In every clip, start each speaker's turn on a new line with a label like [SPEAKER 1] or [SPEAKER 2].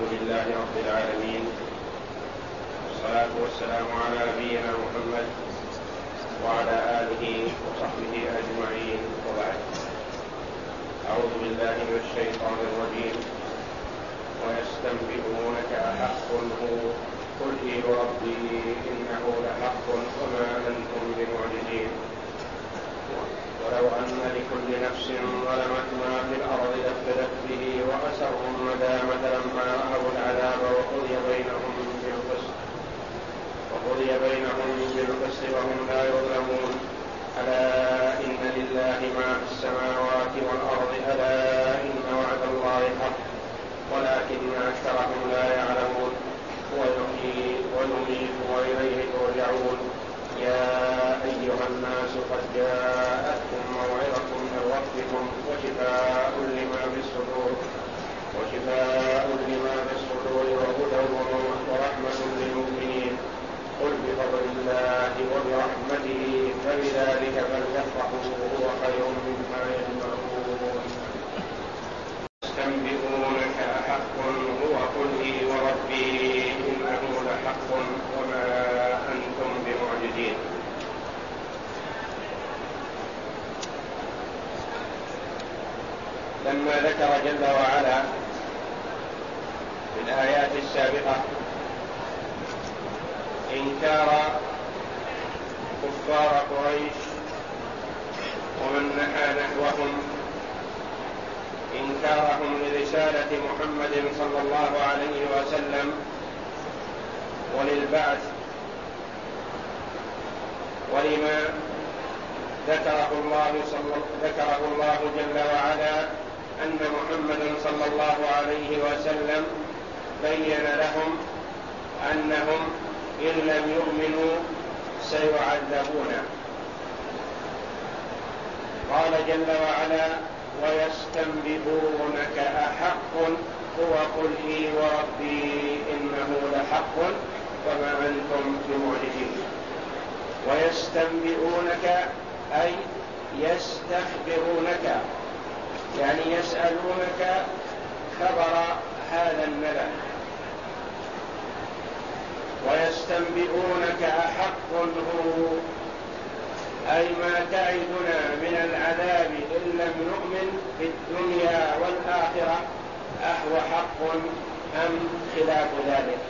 [SPEAKER 1] لله رب العالمين، والصلاة والسلام على نبينا محمد وعلى آله وصحبه أجمعين، وبعد. أعوذ بالله من الشيطان الرجيم. ويستنبئونك أحق هو قل إي وربي إنه لحق وما أنتم بمعجزين. ولو أن لكل نفس ظلمت ما في الأرض لافتدت به وأسروا الندامة لما رأوا العذاب وقضي بينهم بالقسط وهم لا يظلمون. ألا إن لله ما في السماوات والأرض ألا إن وعد الله حق ولكن أكثرهم لا يعلمون. ويحيي ويميت وإليه ترجعون. يا أيها الناس قد جاءتكم موعظة من ربكم وشفاء لما في الصدور وهدى ورحمة للمؤمنين. قل بفضل الله وبرحمته فبذلك فليفرحوا هو خير مما يجمعون. يستنبئونك أحق هو قل إي وربي إنه لحق وما أنتم بمعجزين. لما ذكر جل وعلا في الآيات السابقة إنكار كفار قريش ومن نحى نحوهم، إنكارهم لرسالة محمد صلى الله عليه وسلم وللبعث، ولما ذكره الله جل وعلا أن محمد صلى الله عليه وسلم بين لهم أنهم إن لم يؤمنوا سيعذبون. قال جل وعلا: ويستنبئونك أحق هو قل إي وربي إنه لحق وما أنتم بمعجزين. ويستنبئونك أي يستخبرونك، يعني يسألونك خبر هذا النبأ. ويستنبئونك أحق هو أي ما تعدنا من العذاب إن لم نؤمن في الدنيا والآخرة أهو حق أم خلاف ذلك؟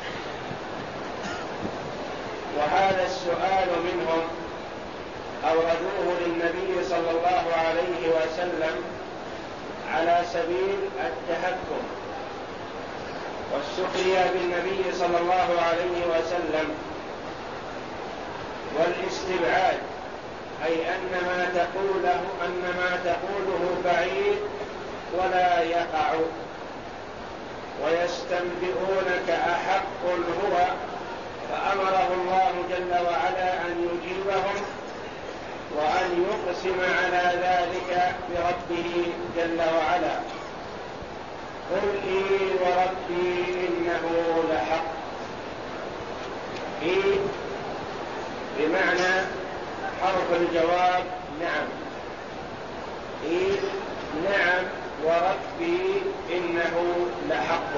[SPEAKER 1] وهذا السؤال منهم أوردوه للنبي صلى الله عليه وسلم على سبيل التهكم والسخرية بالنبي صلى الله عليه وسلم والاستبعاد، أي أن ما تقوله بعيد ولا يقع. ويستنبئونك أحق هو، فأمره الله جل وعلا أن يجيبهم وأن يقسم على ذلك بربه جل وعلا. قل إي وربي إنه لحق. إي بمعنى حرف الجواب نعم. إي نعم وربي إنه لحق.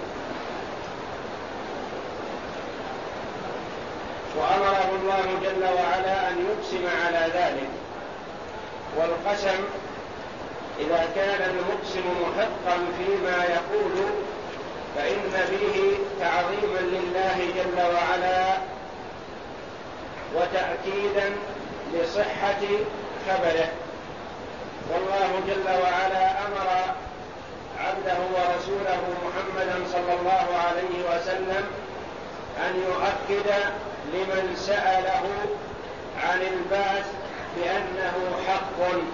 [SPEAKER 1] وأمره الله جل وعلا أن يقسم على ذلك. والقسم إذا كان المقسم محقا فيما يقول فإن به تعظيما لله جل وعلا وتأكيدا لصحة خبره. والله جل وعلا أمر عبده ورسوله محمدا صلى الله عليه وسلم أن يؤكد لمن سأله عن البعث بأنه حق.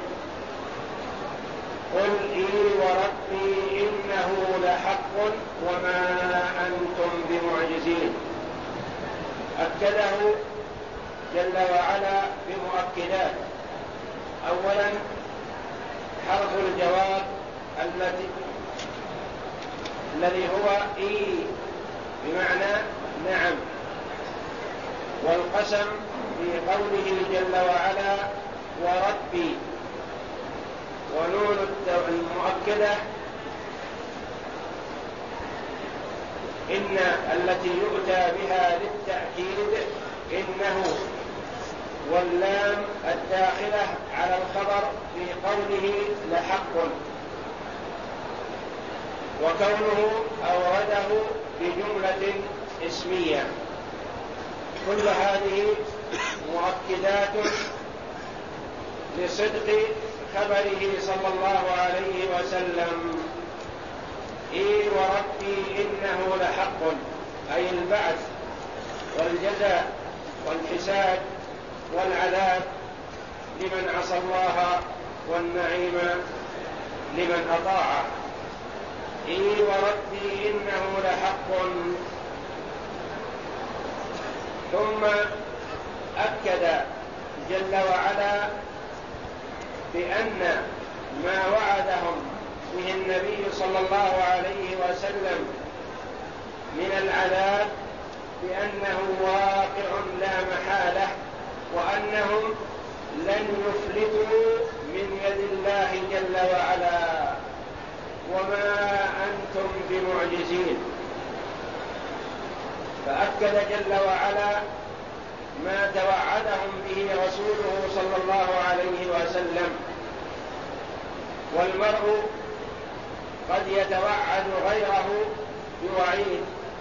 [SPEAKER 1] قل إي وربي إنه لحق وما أنتم بمعجزين. أكده جل وعلا بمؤكدات. أولا حرف الجواب الذي هو إي بمعنى نعم. والقسم في قوله جل وعلا وربي، ونون المؤكدة إن التي يؤتى بها للتأكيد إنه واللام الداخلة على الخبر في قوله لحق، وكونه أورده بجملة اسمية. كل هذه مؤكدات لصدق خبره صلى الله عليه وسلم. إي وربي إنه لحق، أي البعث والجزاء والحساب والعذاب لمن عصى الله والنعيم لمن أطاعه. إي وربي إنه لحق. ثم أكد جل وعلا بأن ما وعدهم به النبي صلى الله عليه وسلم من العذاب بأنه واقع لا محالة، وأنهم لن يفلتوا من يد الله جل وعلا، وما أنتم بمعجزين. فأكد جل وعلا ما توعدهم به رسوله صلى الله عليه وسلم. والمرء قد يتوعد غيره بوعيد،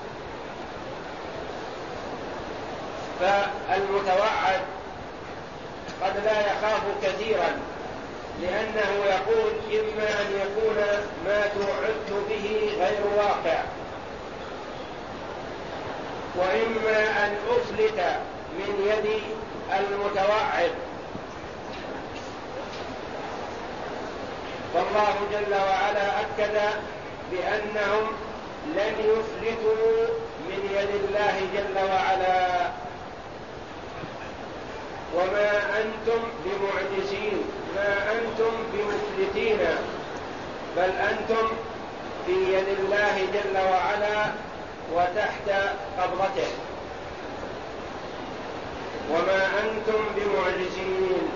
[SPEAKER 1] فالمتوعد قد لا يخاف كثيرا، لأنه يقول إما أن يكون ما توعدت به غير واقع، وإما أن أفلت من يد المتوعد. فالله جل وعلا أكد بأنهم لن يفلتوا من يد الله جل وعلا، وما أنتم بمعجزين، ما أنتم بمفلتين، بل أنتم في يد الله جل وعلا وتحت قبضته، وما أنتم بمعجزين.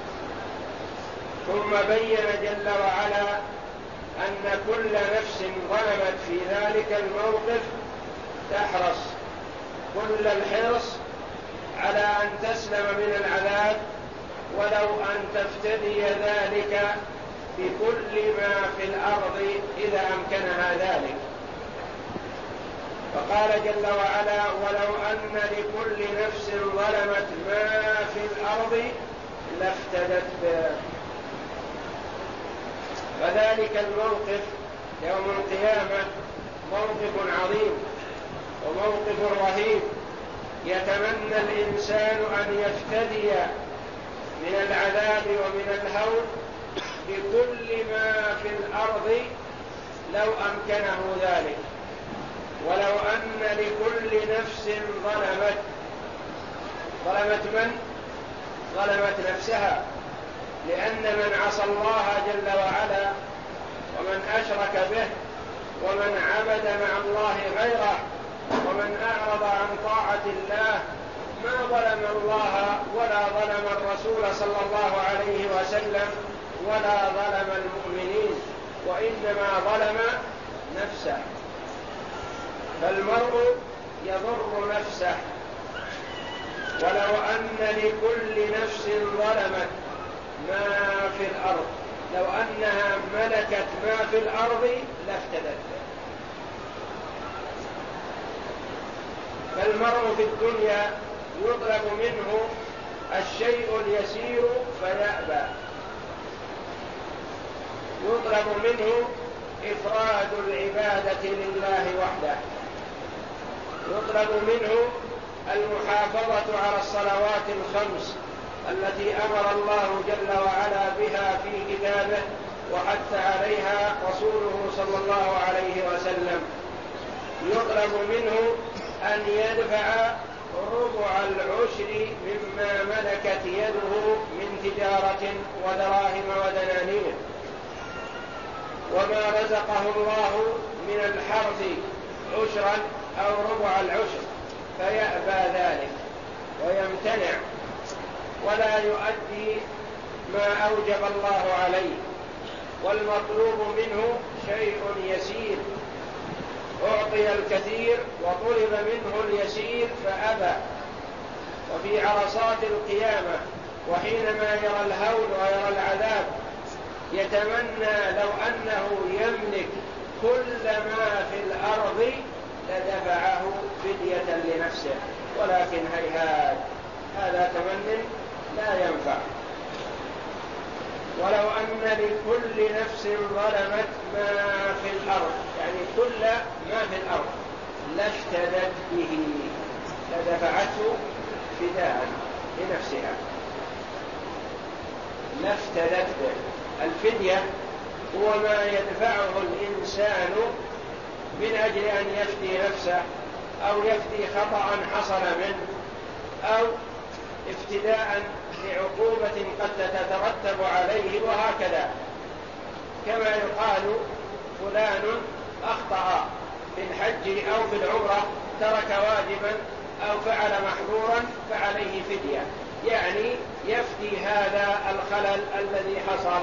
[SPEAKER 1] ثم بين جل وعلا أن كل نفس ظلمت في ذلك الموقف تحرص كل الحرص على أن تسلم من العذاب، ولو أن تفتدي ذلك بكل ما في الأرض إذا أمكنها ذلك. فقال جل وعلا ولو أن لكل نفس ظلمت ما في الأرض لافتدت به. فذلك الموقف يوم القيامة موقف عظيم وموقف رهيب، يتمنى الإنسان أن يفتدي من العذاب ومن الهول بكل ما في الأرض لو أمكنه ذلك. ولو أن لكل نفس ظلمت من؟ ظلمت نفسها، لأن من عصى الله جل وعلا ومن أشرك به ومن عبد مع الله غيره ومن أعرض عن طاعة الله ما ظلم الله ولا ظلم الرسول صلى الله عليه وسلم ولا ظلم المؤمنين، وإنما ظلم نفسه. فالمرء يضر نفسه. ولو أن لكل نفس ظلمت ما في الأرض، لو أنها ملكت ما في الأرض لافتدت. فالمرء في الدنيا يطلب منه الشيء اليسير فيأبى، يطلب منه إفراد العبادة لله وحده، يطلب منه المحافظة على الصلوات الخمس التي أمر الله جل وعلا بها في كتابه وحث عليها رسوله صلى الله عليه وسلم. يطلب منه أن يدفع ربع العشر مما ملكت يده من تجارة ودراهم ودنانير، وما رزقه الله من الحرث عشرا أو ربع العشر، فيأبى ذلك ويمتنع ولا يؤدي ما أوجب الله عليه. والمطلوب منه شيء يسير. أعطي أعطي الكثير وطلب منه اليسير فأبى. وفي عرصات القيامة وحينما يرى الهول ويرى العذاب يتمنى لو أنه يملك كل ما في الأرض لدفعه فدية لنفسه، ولكن هيهات، هذا تمن لا ينفع. ولو أن لكل نفس ظلمت ما في الأرض، يعني كل ما في الأرض، لافتدت به، لدفعته فداء لنفسها، لافتدت به. الفدية هو ما يدفعه الإنسان من أجل أن يفدي نفسه أو يفدي خطأ حصل منه أو افتداء لعقوبة قد تترتب عليه، وهكذا. كما يقال فلان أخطأ في الحج أو في العمرة، ترك واجبا أو فعل محظورا فعليه فدية، يعني يفدي هذا الخلل الذي حصل.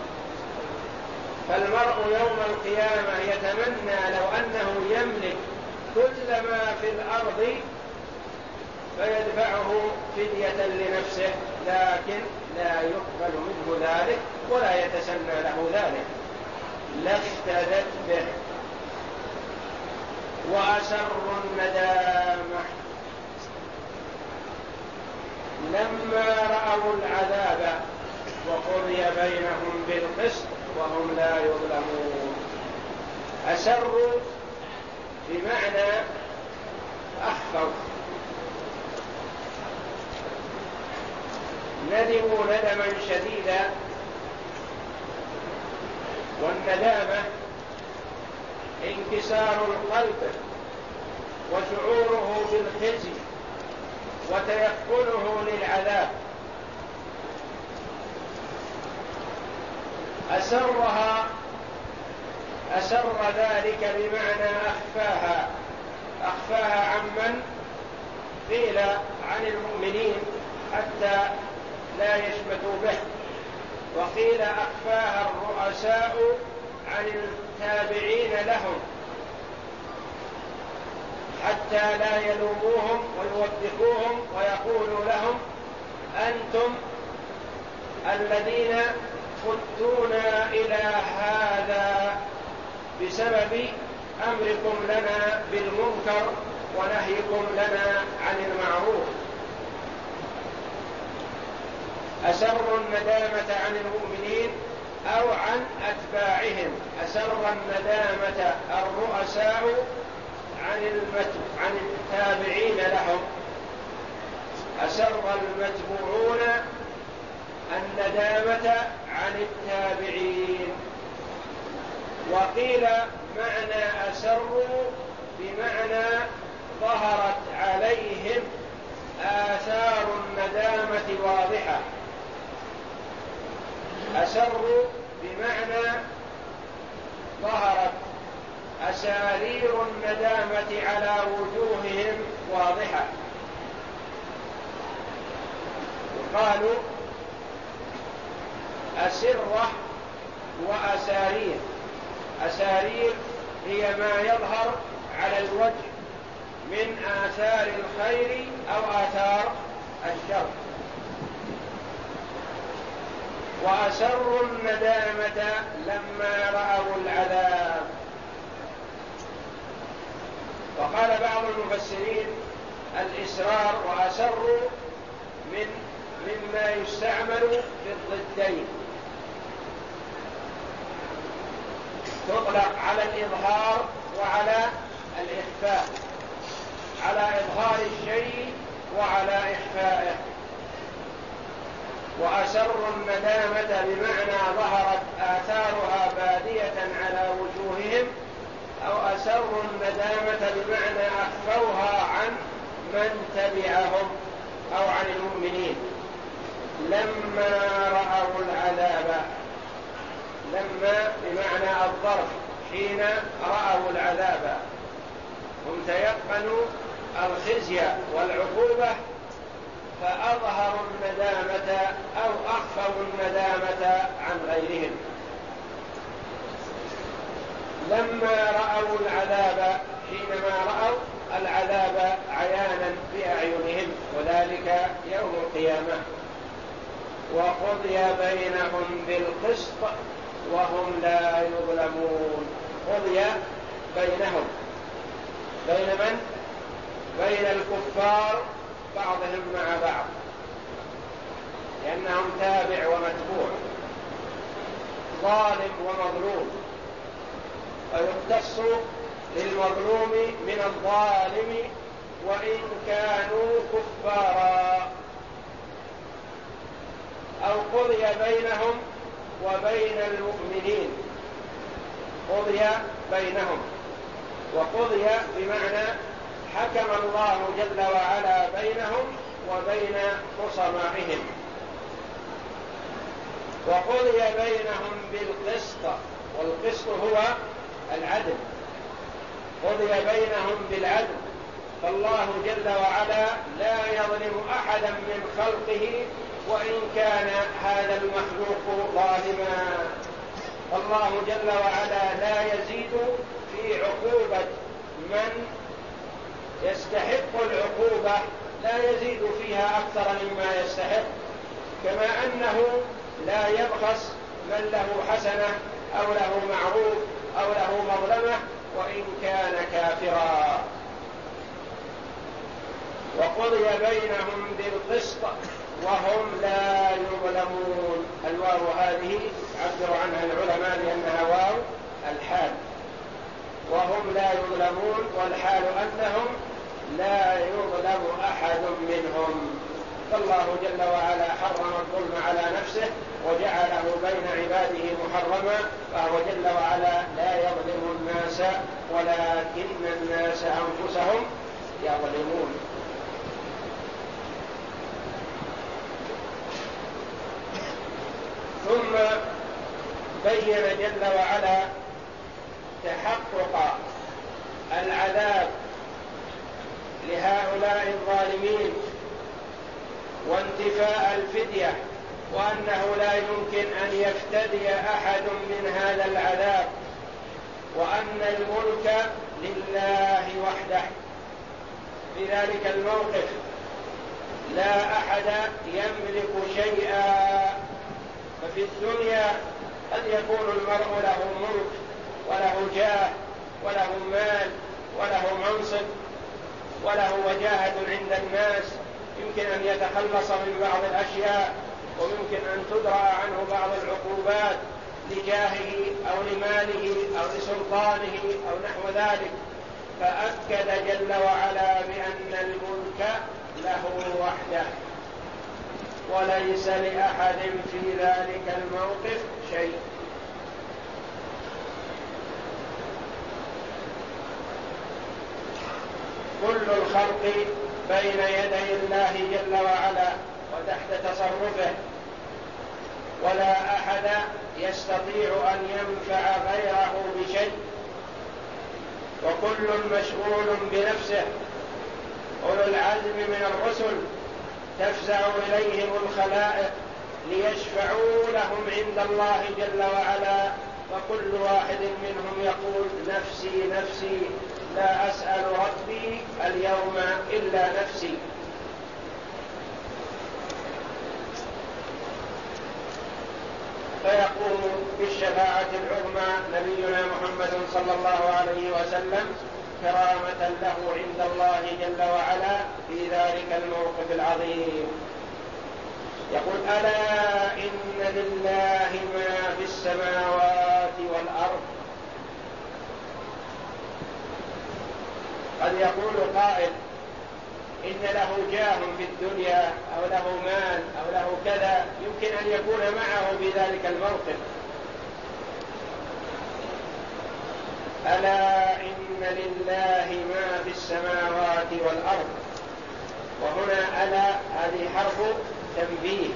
[SPEAKER 1] فالمرء يوم القيامة يتمنى لو أنه يملك كل ما في الأرض فيدفعه فدية لنفسه، لكن لا يقبل منه ذلك ولا يتسنى له ذلك، لافتدت به. وأسروا الندامة لما رأوا العذاب وقضي بينهم بالقسط وهم لا يظلمون. أسروا بمعنى أخفوا، ندموا ندما شديدا. والندامة انكسار القلب وشعوره بالخزي وتيقنه للعذاب. أسر ذلك بمعنى أخفاها عمن قيل عن المؤمنين حتى لا يشمتوا به، وقيل أخفاها الرؤساء عن التابعين لهم حتى لا يلوموهم ويوبخوهم ويقولوا لهم أنتم الذين قدتونا إلى هذا بسبب أمركم لنا بالمنكر ونهيكم لنا عن المعروف. أسروا الندامة عن المؤمنين أو عن أتباعهم. أسر الندامة الرؤساء عن التابعين لهم، أسر المتبوعون الندامة عن التابعين. وقيل معنى أسروا بمعنى ظهرت عليهم آثار الندامة واضحة. أسروا بمعنى ظهرت أسارير الندامة على وجوههم واضحة. قالوا أسرة وأسارير. أسارير هي ما يظهر على الوجه من آثار الخير أو آثار الشر. وأسروا الندامة لما رأوا العذاب. وقال بعض المفسرين الإسرار وأسروا مما يستعمل في الضدين، تطلق على الإظهار وعلى الإخفاء، على إظهار الشيء وعلى إخفائه. وأسروا الندامة بمعنى ظهرت آثارها بادية على وجوههم، أو أسروا الندامة بمعنى أخفوها عن من تبعهم أو عن المؤمنين. لما رأوا العذاب، لما بمعنى الظرف، حين رأوا العذاب هم تيقنوا الخزي والعقوبة فأظهروا الندامة أو أخفوا الندامة عن غيرهم. لما رأوا العذاب، حين وقضي بينهم بالقسط وهم لا يظلمون. قضي بينهم، بين من؟ بين الكفار بعضهم مع بعض، لأنهم تابع ومتبوع، ظالم ومظلوم، فيقتص للمظلوم من الظالم وإن كانوا كفارا. أو قضي بينهم وبين المؤمنين، قضي بينهم، وقضي بمعنى حكم الله جل وعلا بينهم وبين خصمائهم. وقضي بينهم بالقسط، والقسط هو العدل، قضي بينهم بالعدل، فالله جل وعلا لا يظلم أحدا من خلقه وإن كان هذا المخلوق ظالما. الله جل وعلا لا يزيد في عقوبة من يستحق العقوبة، لا يزيد فيها أكثر مما يستحق، كما أنه لا يبخس من له حسنة أو له معروف أو له مظلمة وإن كان كافرا. وقضي بينهم بالقسط وهم لا يظلمون. الواو هذه عبر عنها العلماء لأنها واو الحال، وهم لا يظلمون، والحال أنهم لا يظلم أحد منهم. فالله جل وعلا حرم الظلم على نفسه وجعله بين عباده محرما، فهو جل وعلا لا يظلم الناس ولكن الناس أنفسهم يظلمون. ثم بين جل وعلا تحقق العذاب لهؤلاء الظالمين وانتفاء الفدية، وأنه لا يمكن أن يفتدي أحد من هذا العذاب، وأن الملك لله وحده. في ذلك الموقف لا أحد يملك شيئا. ففي الدنيا قد يكون المرء له ملك وله جاه وله مال وله منصب وله وجاهة عند الناس، يمكن أن يتخلص من بعض الأشياء، ويمكن أن تدرأ عنه بعض العقوبات لجاهه أو لماله أو لسلطانه أو نحو ذلك. فأكد جل وعلا بأن الملك له وحده وليس لأحد في ذلك الموقف شيء. كل الخلق بين يدي الله جل وعلا وتحت تصرفه، ولا أحد يستطيع أن ينفع غيره بشيء، وكل مشغول بنفسه. أولو العزم من الرسل تفزع إليهم الخلائق ليشفعوا لهم عند الله جل وعلا، فكل واحد منهم يقول نفسي نفسي لا أسأل ربي اليوم إلا نفسي. فيقوم بالشفاعة العظمى نبينا محمد صلى الله عليه وسلم كرامة له عند الله جل وعلا في ذلك الموقف العظيم. يقول ألا إن لله ما في السماوات والأرض. قد يقول قائل إن له جاه في الدنيا أو له مال أو له كذا، يمكن أن يكون معه في ذلك الموقف. ألا إن لله ما في السماوات والأرض. وهنا ألا هذه حرف تنبيه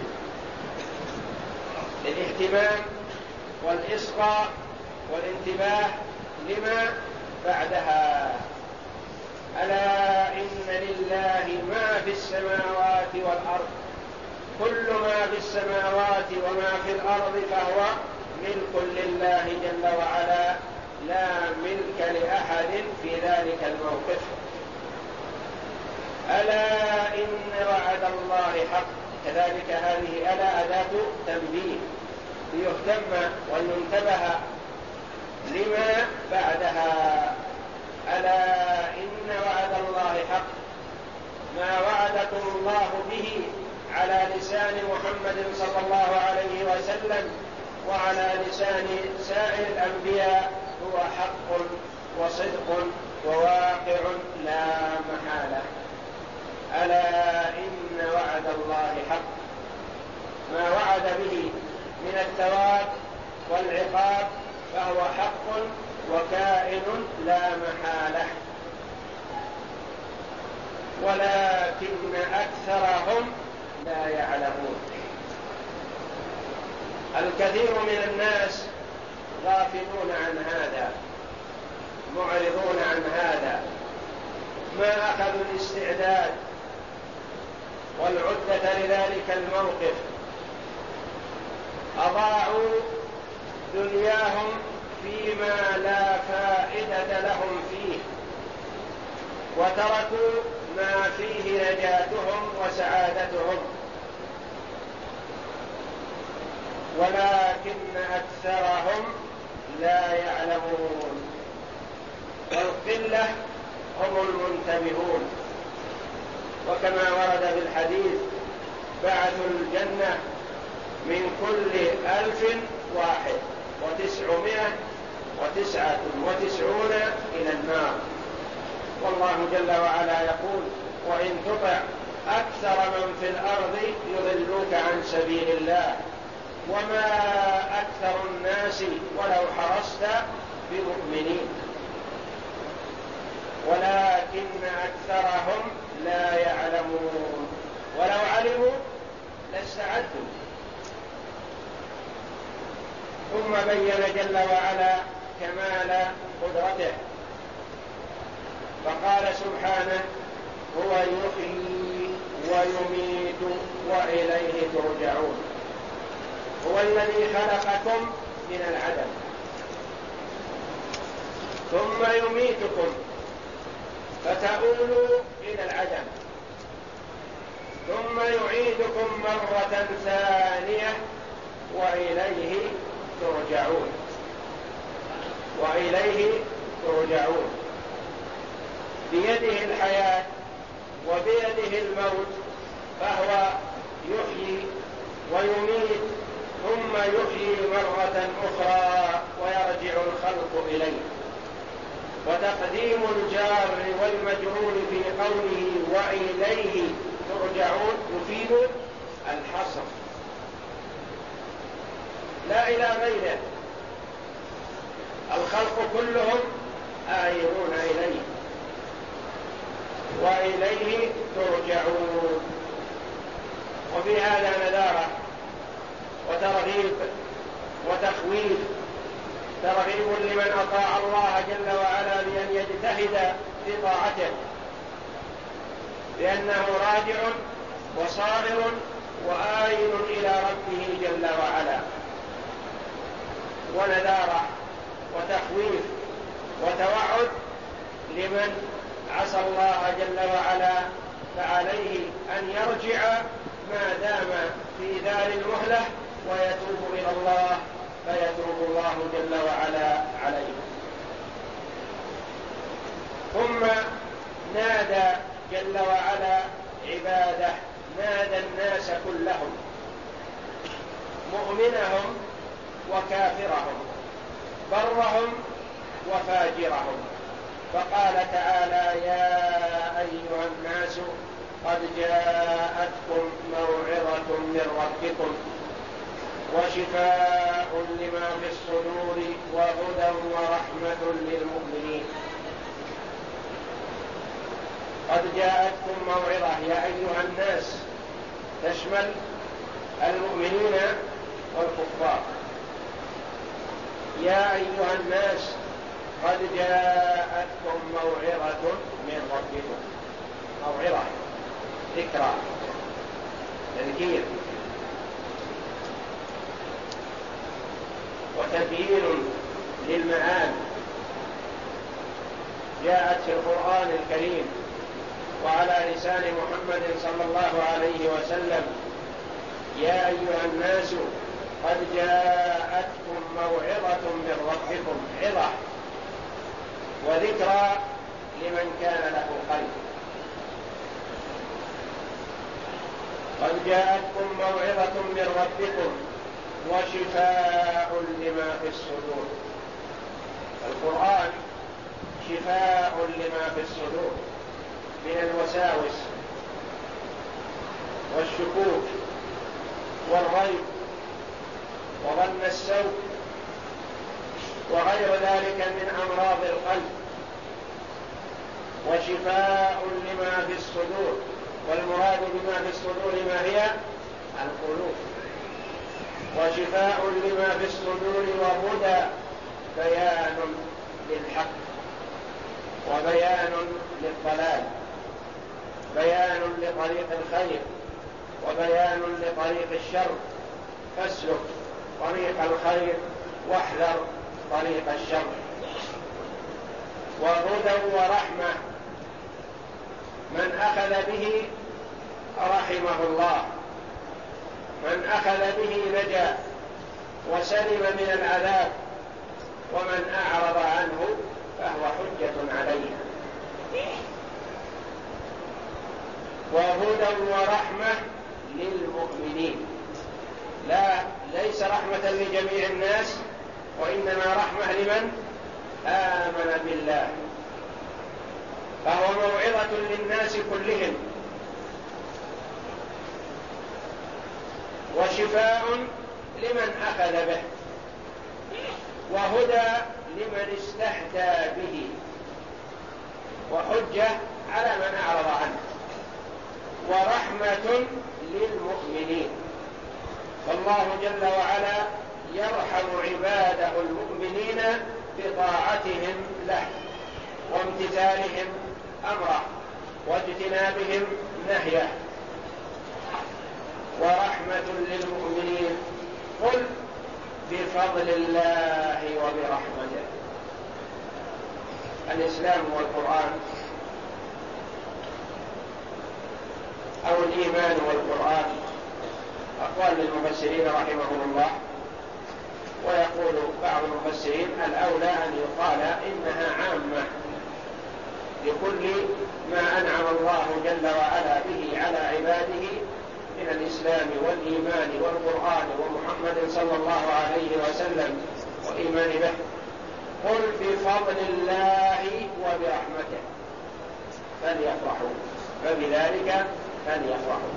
[SPEAKER 1] للاهتمام والإصغاء والانتباه لما بعدها. ألا إن لله ما في السماوات والأرض. كل ما في السماوات وما في الأرض فهو ملك لله جل وعلا، لا ملك لأحد في ذلك الموقف. ألا إن وعد الله حق. كذلك هذه ألا أداة تنبيه ليهتم ولينتبه لما بعدها. ألا إن وعد الله حق، ما وعدكم الله به على لسان محمد صلى الله عليه وسلم وعلى لسان سائر الأنبياء هو حق وصدق وواقع لا محالة. ألا إن وعد الله حق، ما وعد به من الثواب والعقاب فهو حق وكائن لا محالة، ولكن أكثرهم لا يعلمون. الكثير من الناس غافلون عن هذا، معرضون عن هذا، ما أخذوا الاستعداد والعدة لذلك الموقف، أضاعوا دنياهم فيما لا فائدة لهم فيه، وتركوا ما فيه نجاتهم وسعادتهم، ولكن أكثرهم لا يعلمون، والقلة هم المنتبهون. وكما ورد في الحديث بعث الجنة من كل 1999 إلى النار. والله جل وعلا يقول: وإن تطع أكثر من في الأرض يضلوك عن سبيل الله وما أكثر الناس ولو حرصت بمؤمنين ولكن أكثرهم لا يعلمون، ولو علموا لاستعدوا. ثم بين جل وعلا كمال قدرته فقال سبحانه: هو يحيي ويميت وإليه ترجعون. هو الذي خلقكم من العدم ثم يميتكم فتؤولوا إلى العدم، ثم يعيدكم مرة ثانية وإليه ترجعون. وإليه ترجعون. بيده الحياة وبيده الموت، فهو يحيي ويميت ثم يحيي مرة أخرى ويرجع الخلق إليه. وتقديم الجار والمجرور في قوله وإليه ترجعون يفيد الحصر لا إلى غيره. الخلق كلهم آيرون إليه، وإليه ترجعون. وفي هذا نذارة وترغيب وتخويف، ترغيب لمن أطاع الله جل وعلا بأن يجتهد في طاعته، لأنه راجع وصائر وآيل إلى ربه جل وعلا. ونذارة وتخويف وتوعد لمن عصى الله جل وعلا، فعليه أن يرجع ما دام في دار المهلة ويتوب إلى الله، فيتوب الله جل وعلا عليه. ثم نادى جل وعلا عباده، نادى الناس كلهم، مؤمنهم وكافرهم، برهم وفاجرهم، فقال تعالى: يا أيها الناس قد جاءتكم موعظة من ربكم وشفاء لما في الصدور وهدى ورحمة للمؤمنين. قد جاءتكم موعظة يا أيها الناس تشمل المؤمنين والكفار. يا أيها الناس قد جاءتكم موعظة من ربكم. موعظة ذكرى تذكير وتبيين للمعاني جاءت في القرآن الكريم وعلى لسان محمد صلى الله عليه وسلم يا أيها الناس قد جاءتكم موعظة من ربكم، عظة وذكرى لمن كان له قلب. قد جاءتكم موعظة من ربكم وشفاء لما في الصدور. القرآن شفاء لما في الصدور من الوساوس والشكوك والريب وظن السوء وغير ذلك من أمراض القلب، وشفاء لما في الصدور. والمراد بما في الصدور ما هي؟ القلوب. وشفاء لما في الصدور وهدى، بيان للحق وبيان للضلال، بيان لطريق الخير وبيان لطريق الشر، فاسلك طريق الخير واحذر طريق الشر. وهدى ورحمة، من أخذ به رحمه الله، من أخذ به نجا وسلم من العذاب، ومن أعرض عنه فهو حجة عليه. وهدى ورحمة للمؤمنين، ليس رحمة لجميع الناس، وإنما رحمة لمن آمن بالله، فهو موعظة للناس كلهم، وشفاء لمن أخذ به، وهدى لمن استهدى به، وحجة على من أعرض عنه، ورحمة للمؤمنين. فالله جل وعلا يرحم عباده المؤمنين بطاعتهم له وامتثالهم أمره واجتنابهم نهيه. ورحمة للمؤمنين، قل بفضل الله وبرحمته. الإسلام والقرآن أو الإيمان والقرآن أقوال للمفسرين رحمهم الله. ويقول بعض المفسرين الأولى أن يقال إنها عامة لكل ما أنعم الله جل وعلا به على عباده من الإسلام والإيمان والقرآن ومحمد صلى الله عليه وسلم وإيمان به. قل بفضل الله وبرحمته فليفرحوا، فبذلك فليفرحوا.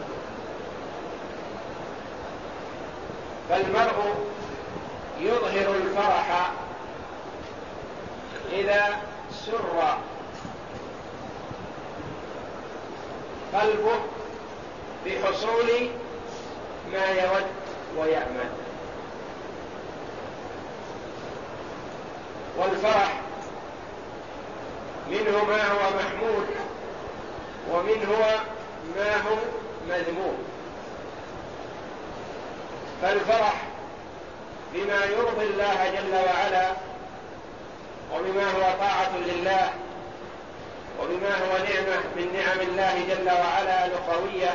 [SPEAKER 1] فالمرء يظهر الفرح إذا سر قلبه بحصول ما يود ويأمل. والفرح منه ما هو محمود ومنه ما هو مذموم. فالفرح بما يرضي الله جل وعلا وبما هو طاعة لله وبما هو نعمة من نعم الله جل وعلا الأخروية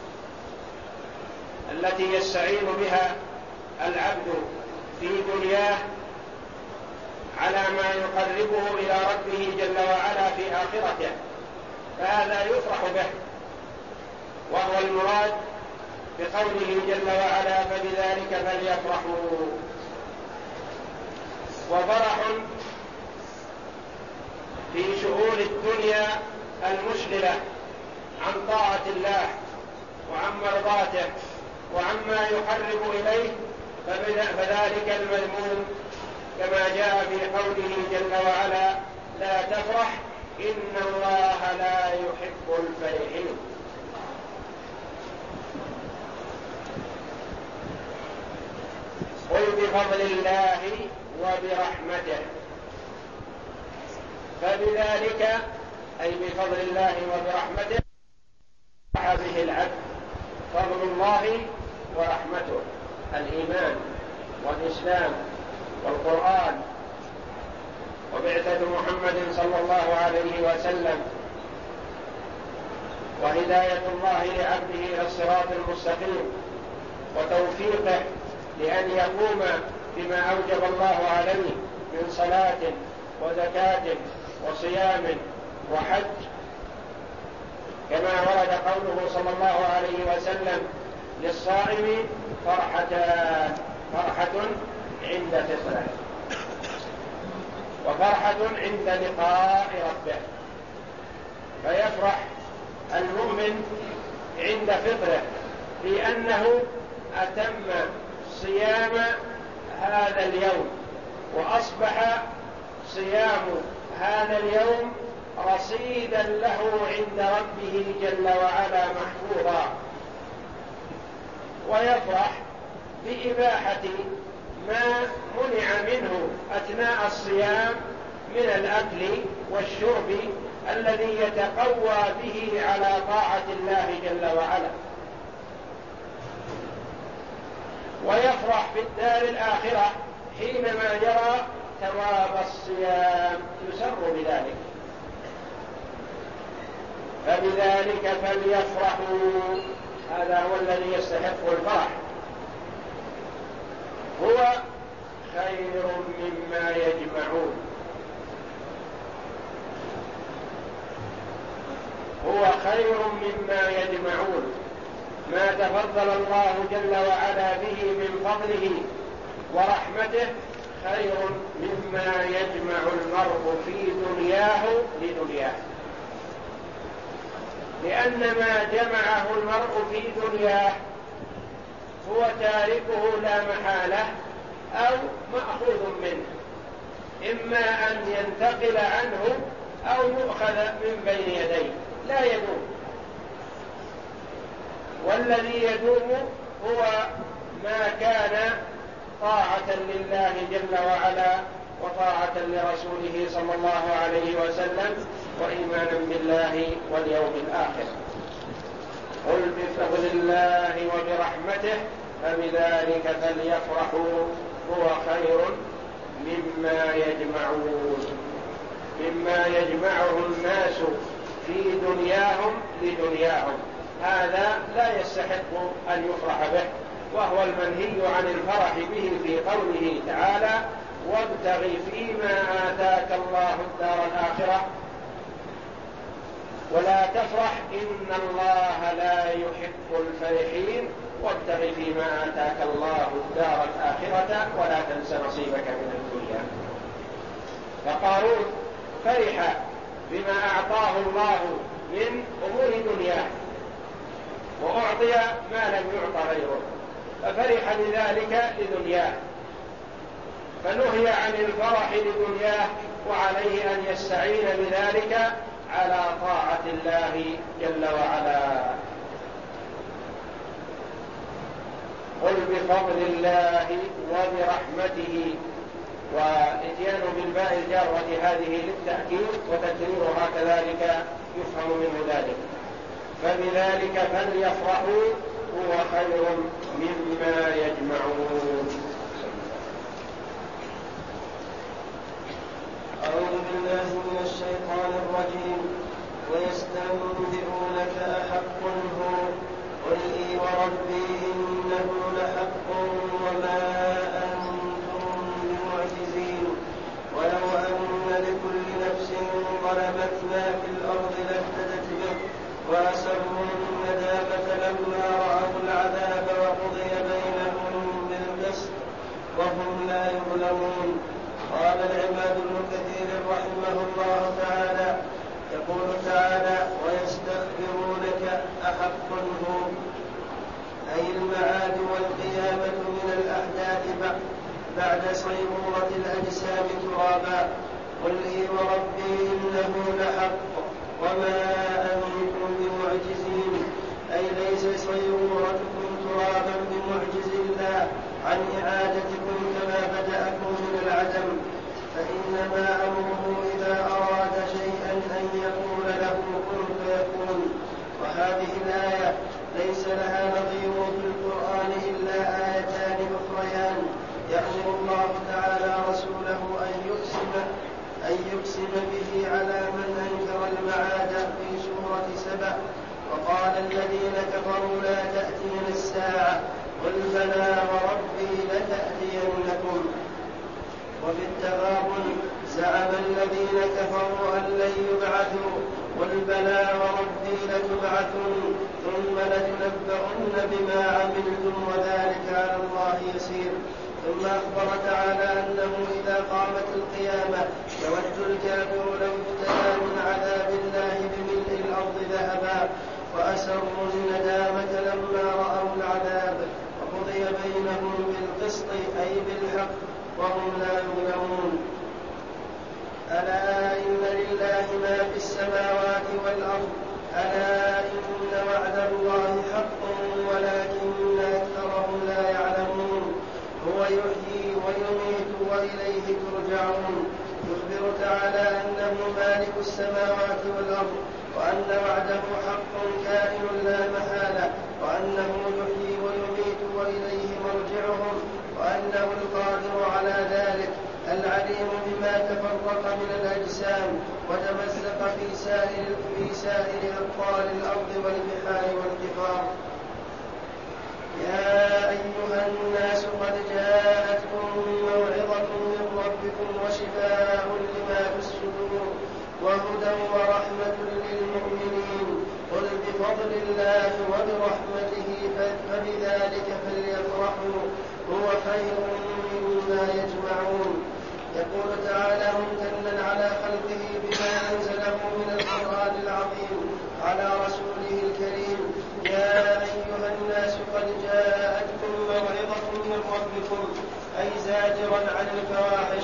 [SPEAKER 1] التي يستعين بها العبد في دنياه على ما يقربه إلى ربه جل وعلا في آخرته، فهذا يفرح به، وهو المراد بقوله جل وعلا فبذلك فليفرحوا. وفرح في شؤون الدنيا المشغلة عن طاعة الله وعن مرضاته وعما يقرب إليه، فذلك المذموم، كما جاء في قوله جل وعلا لا تفرح إن الله لا يحب الفرحين. قل بفضل الله وبرحمته فبذلك أي بفضل الله وبرحمته فرح به العبد. فضل الله ورحمته الإيمان والإسلام والقرآن وبعثة محمد صلى الله عليه وسلم وهداية الله لعبده إلى الصراط المستقيم وتوفيقه لأن يقوم بما أوجب الله عليه من صلاة وزكاة وصيام وحج، كما ورد قوله صلى الله عليه وسلم للصائم فرحتان: فرحة عند فطره، وفرحة عند لقاء ربه. فيفرح المؤمن عند فطره لأنه أتم صيام هذا اليوم، وأصبح صيام هذا اليوم رصيدا له عند ربه جل وعلا محفوظا. ويفرح بإباحة ما منع منه أثناء الصيام من الأكل والشرب الذي يتقوى به على طاعة الله جل وعلا. ويفرح في الدار الآخرة حينما يرى ثواب الصيام، يسر بذلك. فبذلك فليفرحوا، هذا هو الذي يستحق الفرح. هو خير مما يجمعون، هو خير مما يجمعون. ما تفضل الله جل وعلا به من فضله ورحمته خير مما يجمع المرء في دنياه لدنياه، لأن ما جمعه المرء في دنياه هو تاركه لا محالة أو مأخوذ منه، إما أن ينتقل عنه أو يؤخذ من بين يديه، لا يدوم. والذي يدوم هو ما كان طاعة لله جل وعلا وطاعة لرسوله صلى الله عليه وسلم وإيمانا بالله واليوم الآخر. قل بفضل الله وبرحمته فبذلك فليفرحوا هو خير مما يجمعون، مما يجمعه الناس في دنياهم لدنياهم، هذا لا يستحق أن يفرح به، وهو المنهي عن الفرح به في قوله تعالى: وابتغ فيما آتاك الله الدار الآخرة ولا تفرح إن الله لا يحب الفرحين وابتغ فيما آتاك الله الدار الآخرة ولا تنس نصيبك من الدنيا. فقارون فرح بما أعطاه الله من أمور دنياه، وأعطي ما لم يعط غيره، ففرح بذلك لدنياه، فنهي عن الفرح لدنياه، وعليه أن يستعين بذلك على طاعة الله جل وعلا. قل بفضل الله وبرحمته، وإتيان بالباء الجارة هذه للتأكيد وتكريرها كذلك يفهم منه ذلك. فبذلك فليفرحوا هو خير مما يجمعون.
[SPEAKER 2] أعوذ بالله من الشيطان الرجيم. ويستنبئونك أحق هو قل إي وربي إنه لحق وما أنتم بمعجزين ولو أن لكل نفس ظلمت ما في الأرض لافتدت به وأسروا الندامة لما رأوا العذاب وقضي بينهم بالقسط وهم لا يظلمون. قال العماد بن كثير رحمه الله تعالى: يقول تعالى: ويستخبرونك أحق هو، أي المعاد والقيامة من الأحداث بعد صيرورة الأجسام ترابا. قل إي وربي إنه لحق وما أنتم بمعجزين، أي ليس صيرورتكم ترابا بمعجز الله عن إعادتكم كما بدأكم من العدم، فإنما أمره إذا أراد شيئا أن يقول له كن فيكون. وهذه الآية ليس لها نظير في القرآن إلا آيتان أخريان يأمر الله تعالى رسوله أن يقسم به على من أنكر المعاد في سورة سبأ: وقال الذين كفروا لا تأتينا الساعة قل بلى وربي لتأتينكم. وفي التغابن زعم الذين كفروا أن لن يبعثوا قل بلى وربي لتبعثن ثم لتنبؤن بما عملتم وذلك على الله يسير. ثم أخبر تعالى أنه إذا قامت القيامة يود الكافر لو افتدى من عذاب الله بملء الأرض ذهبا وأسروا الندامة لما رأوا العذاب وقضي بينهم بالقسط أي بالحق وهم لا يظلمون. ألا إن لله ما في السماوات والأرض ألا إن وعد الله حق ولكن أكثرهم لا يعلمون. هو يحيي ويميت وإليه ترجعون. يخبر تعالى أنه مالك السماوات والأرض وأن وعده حق كائن لا محالة وأنه يحيي ويميت وإليه مرجعهم وأنه القادر على ذلك العليم بما تفرق من الأجسام وتمزق في سائر أبطال الأرض والبحار والقفار. يا أيها الناس قد جاءتكم موعظة من ربكم وشفاء لما في الصدور وهدى ورحمة للمؤمنين. قل بفضل الله وبرحمته فبذلك فليفرحوا هو خير مما يجمعون. يقول تعالى ممتنا على خلقه بما أنزله من القرآن العظيم على رسوله الكريم. يا أيها الناس قد جاءتكم موعظة من ربكم أي زاجرا عن الفواحش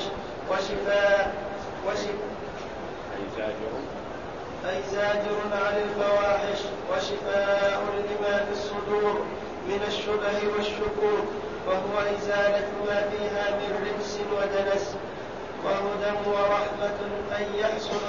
[SPEAKER 2] وشفاء لما في الصدور من الشبه والشكوك وهو إزالة ما فيها من رجس ودنس. وهدى ورحمة أن يحصل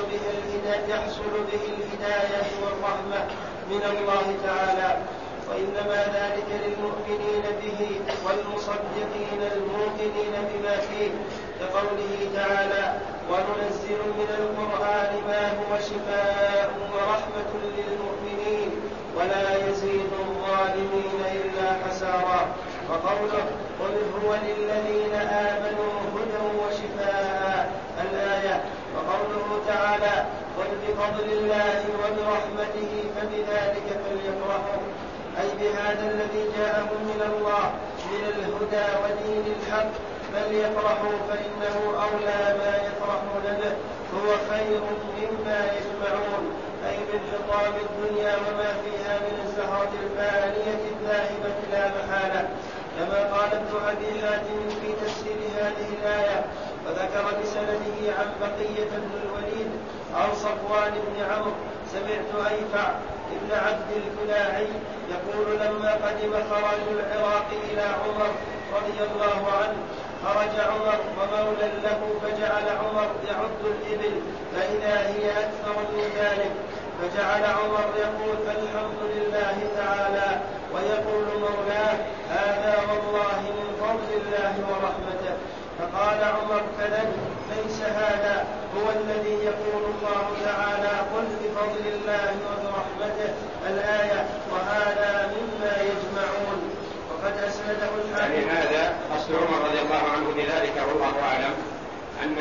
[SPEAKER 2] به الهداية والرحمة من الله تعالى. وإنما ذلك للمؤمنين به والمصدقين الموقنين بما فيه كقوله تعالى وننزل من القرآن ما هو شفاء ورحمة للمؤمنين ولا يزيد الظالمين إلا خسارا. وقوله قل هو للذين آمنوا هدى وشفاء الآية. وقوله تعالى قل بفضل الله وبرحمته فبذلك فليفرحوا أي بهذا الذي جاءهم من الله من الهدى ودين الحق فليفرحوا فإنه أولى ما يفرحون به هو خير مما يجمعون أي من حطام الدنيا وما فيها من الزهرة الفانية الذاهبة لا محالة. كما قال ابن أبي حاتم في تفسير هذه الآية وذكر بسنده عن بقية بن الوليد عن صفوان بن عمرو سمعت أيفع ابن عبد الكلاعي يقول لما قدم خراج العراق إلى عمر رضي الله عنه خرج عمر ومولى له فجعل عمر يعد الإبل فإذا هي أكثر من ذلك فجعل عمر يقول الحمد لله تعالى ويقول مولاه هذا والله من فضل الله ورحمته. فقال عمر كذب ليس هذا هو الذي يقول الله تعالى قل بفضل الله وبرحمته الآية وهذا مما يجمعون. وقد أسنده الحاكم.
[SPEAKER 1] يعني هذا قصد عمر رضي الله عنه بذلك والله أعلم أن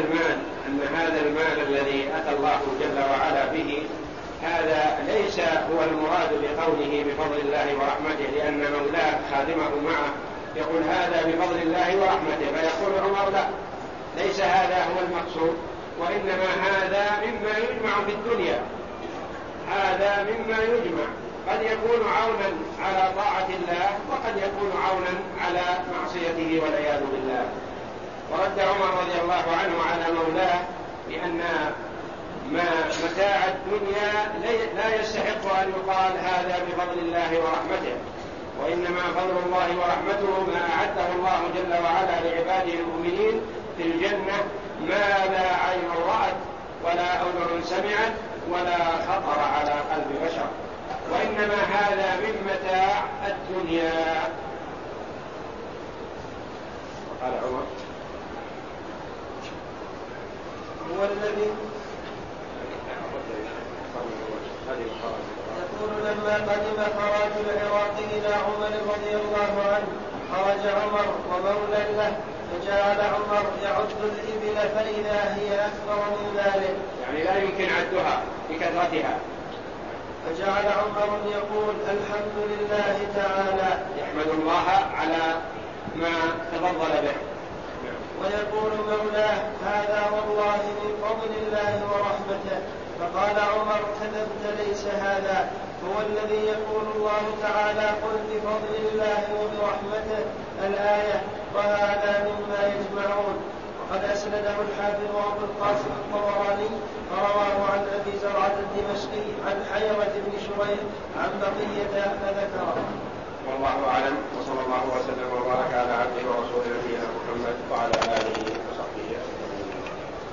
[SPEAKER 1] هذا المال الذي أتى الله جل وعلا به هذا ليس هو المراد بقوله بفضل الله ورحمته لأن مولاه خادمه معه يقول هذا بفضل الله ورحمته فيقول عمر لا ليس هذا هو المقصود وإنما هذا مما يجمع في الدنيا. هذا مما يجمع قد يكون عونا على طاعة الله وقد يكون عونا على معصيته والعياذ بالله. ورد عمر رضي الله عنه على مولاه بأن متاع الدنيا لا يستحق أن يقال هذا بفضل الله ورحمته وإنما فضل الله ورحمته ما أعده الله جل وعلا لعباده المؤمنين في الجنة ما لا عين رأت ولا أذن سمعت ولا خطر على قلب بشر وإنما هذا من متاع الدنيا. وقال عمر
[SPEAKER 2] هو الذي يقول لما قدم خراج العراق إلى عمر رضي الله عنه خرج عمر ومولى له فجعل عمر يعد الإبل فإذا هي أكثر من ذلك،
[SPEAKER 1] يعني لا يمكن عدها بكثرتها.
[SPEAKER 2] فجعل عمر يقول الحمد لله تعالى،
[SPEAKER 1] يحمد الله على ما تفضل به.
[SPEAKER 2] ويقول مولاه هذا والله من فضل الله ورحمته. فقال عمر كذبت، ليس هذا هو الذي يقول الله تعالى قل بفضل الله وبرحمته الآية، وهذا مما يجمعون. وقد أسنده الحافظ أبو القاسم الطبراني فرواه عن أبي زرعة الدمشقي عن حيرة بن شريح عن بقية فذكره.
[SPEAKER 1] والله أعلم، وصلى الله وسلم وبارك على عبده ورسوله نبينا محمد وعلى آله